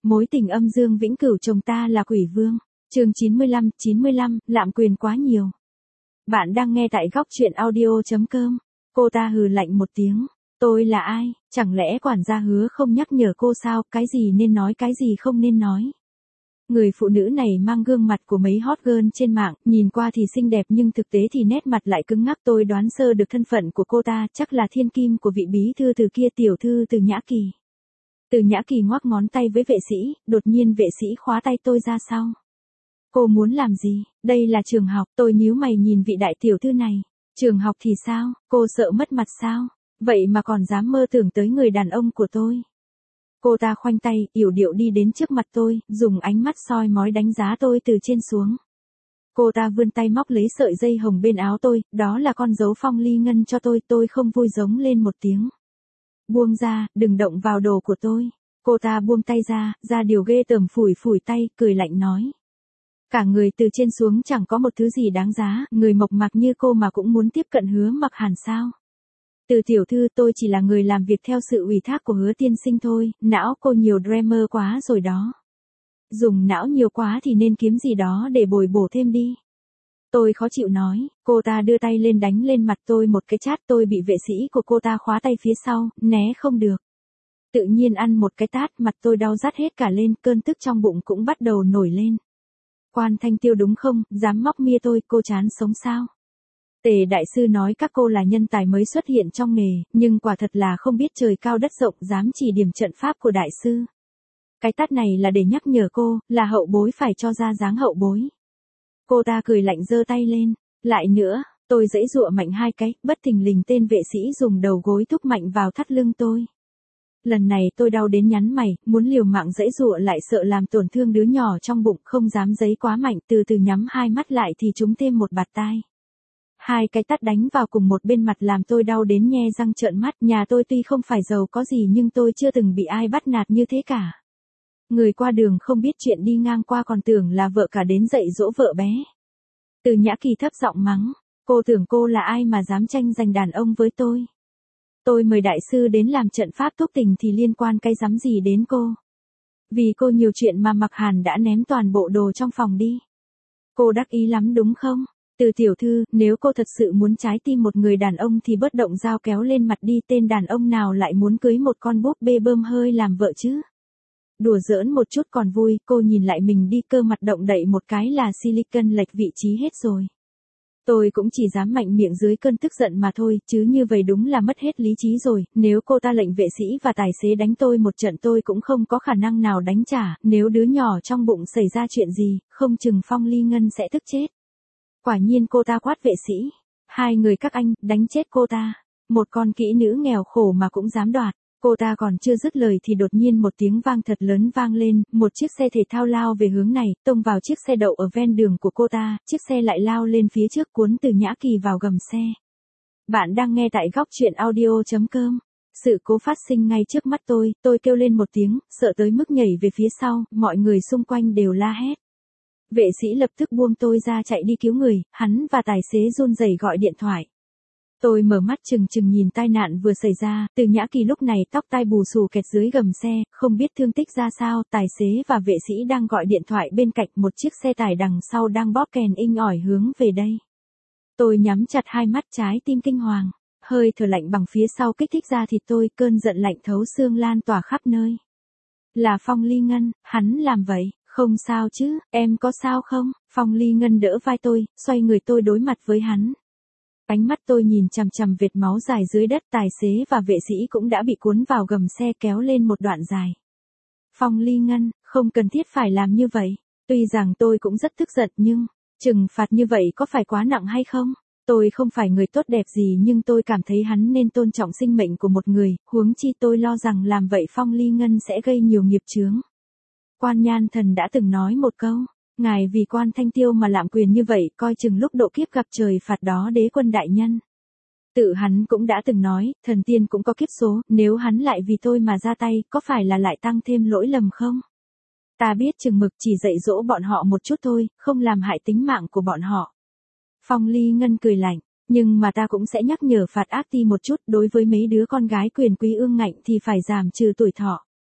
Mối tình âm dương vĩnh cửu chồng ta là quỷ vương. Chương 95, lạm quyền quá nhiều. Bạn đang nghe tại góc truyện audio.com. Cô ta hừ lạnh một tiếng. Tôi là ai? Chẳng lẽ quản gia Hứa không nhắc nhở cô sao? Cái gì nên nói, cái gì không nên nói? Người phụ nữ này mang gương mặt của mấy hot girl trên mạng, nhìn qua thì xinh đẹp nhưng thực tế thì nét mặt lại cứng ngắc. Tôi đoán sơ được thân phận của cô ta, chắc là thiên kim của vị bí thư Từ kia, tiểu thư Từ Nhã Kỳ. Từ Nhã Kỳ ngoắc ngón tay với vệ sĩ, đột nhiên vệ sĩ khóa tay tôi ra sau. Cô muốn làm gì? Đây là trường học. Tôi nhíu mày nhìn vị đại tiểu thư này. Trường học thì sao? Cô sợ mất mặt sao? Vậy mà còn dám mơ tưởng tới người đàn ông của tôi. Cô ta khoanh tay, yểu điệu đi đến trước mặt tôi, dùng ánh mắt soi mói đánh giá tôi từ trên xuống. Cô ta vươn tay móc lấy sợi dây hồng bên áo tôi, đó là con dấu Phong Ly Ngân cho tôi không vui giống lên một tiếng. Buông ra, đừng động vào đồ của tôi. Cô ta buông tay ra điều ghê tởm, phủi phủi tay, cười lạnh nói. Cả người từ trên xuống chẳng có một thứ gì đáng giá, người mộc mạc như cô mà cũng muốn tiếp cận Hứa Mặc Hàn sao? Từ tiểu thư, tôi chỉ là người làm việc theo sự ủy thác của Hứa tiên sinh thôi, não cô nhiều drama quá rồi đó. Dùng não nhiều quá thì nên kiếm gì đó để bồi bổ thêm đi. Tôi khó chịu nói, cô ta đưa tay lên đánh lên mặt tôi một cái chát, tôi bị vệ sĩ của cô ta khóa tay phía sau, né không được. Tự nhiên ăn một cái tát, mặt tôi đau rát hết cả lên, cơn tức trong bụng cũng bắt đầu nổi lên. Quan Thanh Tiêu đúng không, dám móc mia tôi, cô chán sống sao? Tề đại sư nói các cô là nhân tài mới xuất hiện trong nghề, nhưng quả thật là không biết trời cao đất rộng, dám chỉ điểm trận pháp của đại sư. Cái tát này là để nhắc nhở cô, là hậu bối phải cho ra dáng hậu bối. Cô ta cười lạnh giơ tay lên, lại nữa, tôi giãy giụa mạnh hai cái, bất thình lình tên vệ sĩ dùng đầu gối thúc mạnh vào thắt lưng tôi. Lần này tôi đau đến nhắn mày, muốn liều mạng giãy giụa lại sợ làm tổn thương đứa nhỏ trong bụng, không dám giãy quá mạnh, từ từ nhắm hai mắt lại thì trúng thêm một bạt tai. Hai cái tát đánh vào cùng một bên mặt làm tôi đau đến nhe răng trợn mắt. Nhà tôi tuy không phải giàu có gì nhưng tôi chưa từng bị ai bắt nạt như thế cả. Người qua đường không biết chuyện đi ngang qua còn tưởng là vợ cả đến dạy dỗ vợ bé. Từ Nhã Kỳ thấp giọng mắng, cô tưởng cô là ai mà dám tranh giành đàn ông với tôi. Tôi mời đại sư đến làm trận pháp thúc tình thì liên quan cái rắm gì đến cô. Vì cô nhiều chuyện mà Mặc Hàn đã ném toàn bộ đồ trong phòng đi. Cô đắc ý lắm đúng không? Từ tiểu thư, nếu cô thật sự muốn trái tim một người đàn ông thì bớt động dao kéo lên mặt đi, tên đàn ông nào lại muốn cưới một con búp bê bơm hơi làm vợ chứ? Đùa giỡn một chút còn vui, cô nhìn lại mình đi, cơ mặt động đậy một cái là silicon lệch vị trí hết rồi. Tôi cũng chỉ dám mạnh miệng dưới cơn tức giận mà thôi, chứ như vậy đúng là mất hết lý trí rồi. Nếu cô ta lệnh vệ sĩ và tài xế đánh tôi một trận tôi cũng không có khả năng nào đánh trả, nếu đứa nhỏ trong bụng xảy ra chuyện gì, không chừng Phong Ly Ngân sẽ tức chết. Quả nhiên cô ta quát vệ sĩ. Hai người các anh, đánh chết cô ta. Một con kỹ nữ nghèo khổ mà cũng dám đoạt. Cô ta còn chưa dứt lời thì đột nhiên một tiếng vang thật lớn vang lên, một chiếc xe thể thao lao về hướng này, tông vào chiếc xe đậu ở ven đường của cô ta, chiếc xe lại lao lên phía trước cuốn Từ Nhã Kỳ vào gầm xe. Bạn đang nghe tại góc truyện audio.com. Sự cố phát sinh ngay trước mắt tôi kêu lên một tiếng, sợ tới mức nhảy về phía sau, mọi người xung quanh đều la hét. Vệ sĩ lập tức buông tôi ra chạy đi cứu người, hắn và tài xế run rẩy gọi điện thoại. Tôi mở mắt chừng nhìn tai nạn vừa xảy ra, Từ Nhã Kỳ lúc này tóc tai bù xù kẹt dưới gầm xe, không biết thương tích ra sao, tài xế và vệ sĩ đang gọi điện thoại bên cạnh, một chiếc xe tải đằng sau đang bóp kèn inh ỏi hướng về đây. Tôi nhắm chặt hai mắt, trái tim kinh hoàng, hơi thở lạnh bằng phía sau kích thích ra thịt tôi, cơn giận lạnh thấu xương lan tỏa khắp nơi. Là Phong Ly Ngân, hắn làm vậy. Không sao chứ, em có sao không? Phong Ly Ngân đỡ vai tôi, xoay người tôi đối mặt với hắn. Ánh mắt tôi nhìn chằm chằm vệt máu dài dưới đất, tài xế và vệ sĩ cũng đã bị cuốn vào gầm xe kéo lên một đoạn dài. Phong Ly Ngân, không cần thiết phải làm như vậy. Tuy rằng tôi cũng rất tức giận nhưng, trừng phạt như vậy có phải quá nặng hay không? Tôi không phải người tốt đẹp gì nhưng tôi cảm thấy hắn nên tôn trọng sinh mệnh của một người, huống chi tôi lo rằng làm vậy Phong Ly Ngân sẽ gây nhiều nghiệp chướng. Quan Nhan Thần đã từng nói một câu, ngài vì Quan Thanh Tiêu mà lạm quyền như vậy, coi chừng lúc độ kiếp gặp trời phạt đó đế quân đại nhân. Tự hắn cũng đã từng nói, thần tiên cũng có kiếp số, nếu hắn lại vì tôi mà ra tay, có phải là lại tăng thêm lỗi lầm không? Ta biết chừng mực, chỉ dạy dỗ bọn họ một chút thôi, không làm hại tính mạng của bọn họ. Phong Ly Ngân cười lạnh, nhưng mà ta cũng sẽ nhắc nhở phạt ác ti một chút, đối với mấy đứa con gái quyền quý ương ngạnh thì phải giảm trừ tuổi thọ.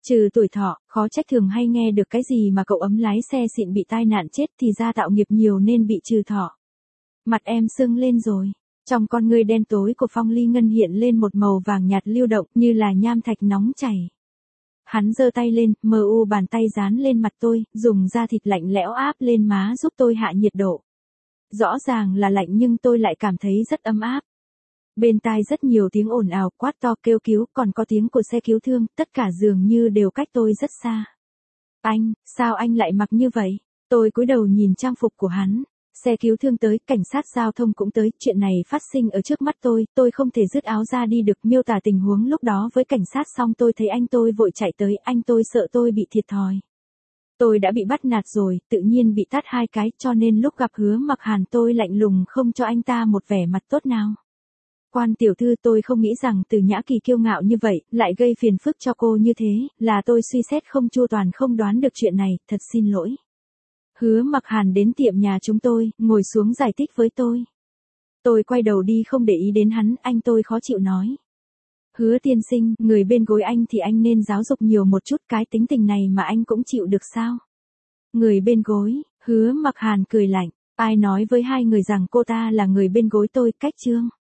Trừ tuổi thọ, khó trách thường hay nghe được cái gì mà cậu ấm lái xe xịn bị tai nạn chết thì ra tạo nghiệp nhiều nên bị trừ thọ. Mặt em sưng lên rồi. Trong con ngươi đen tối của Phong Ly Ngân hiện lên một màu vàng nhạt lưu động như là nham thạch nóng chảy. Hắn giơ tay lên, mờ u bàn tay dán lên mặt tôi, dùng da thịt lạnh lẽo áp lên má giúp tôi hạ nhiệt độ. Rõ ràng là lạnh nhưng tôi lại cảm thấy rất ấm áp. Bên tai rất nhiều tiếng ồn ào quát to kêu cứu, còn có tiếng của xe cứu thương, tất cả dường như đều cách tôi rất xa. Anh, sao anh lại mặc như vậy? Tôi cúi đầu nhìn trang phục của hắn. Xe cứu thương tới, cảnh sát giao thông cũng tới, chuyện này phát sinh ở trước mắt tôi không thể dứt áo ra đi được, miêu tả tình huống lúc đó với cảnh sát xong tôi thấy anh tôi vội chạy tới, anh tôi sợ tôi bị thiệt thòi. Tôi đã bị bắt nạt rồi, tự nhiên bị tát 2 cái, cho nên lúc gặp Hứa Mặc Hàn tôi lạnh lùng không cho anh ta một vẻ mặt tốt nào. Quan tiểu thư, tôi không nghĩ rằng Từ Nhã Kỳ kiêu ngạo như vậy, lại gây phiền phức cho cô như thế, là tôi suy xét không chu toàn không đoán được chuyện này, thật xin lỗi. Hứa Mặc Hàn đến tiệm nhà chúng tôi, ngồi xuống giải thích với tôi. Tôi quay đầu đi không để ý đến hắn, anh tôi khó chịu nói. Hứa tiên sinh, người bên gối anh thì anh nên giáo dục nhiều một chút, cái tính tình này mà anh cũng chịu được sao? Người bên gối, Hứa Mặc Hàn cười lạnh, ai nói với hai người rằng cô ta là người bên gối tôi, cách chương.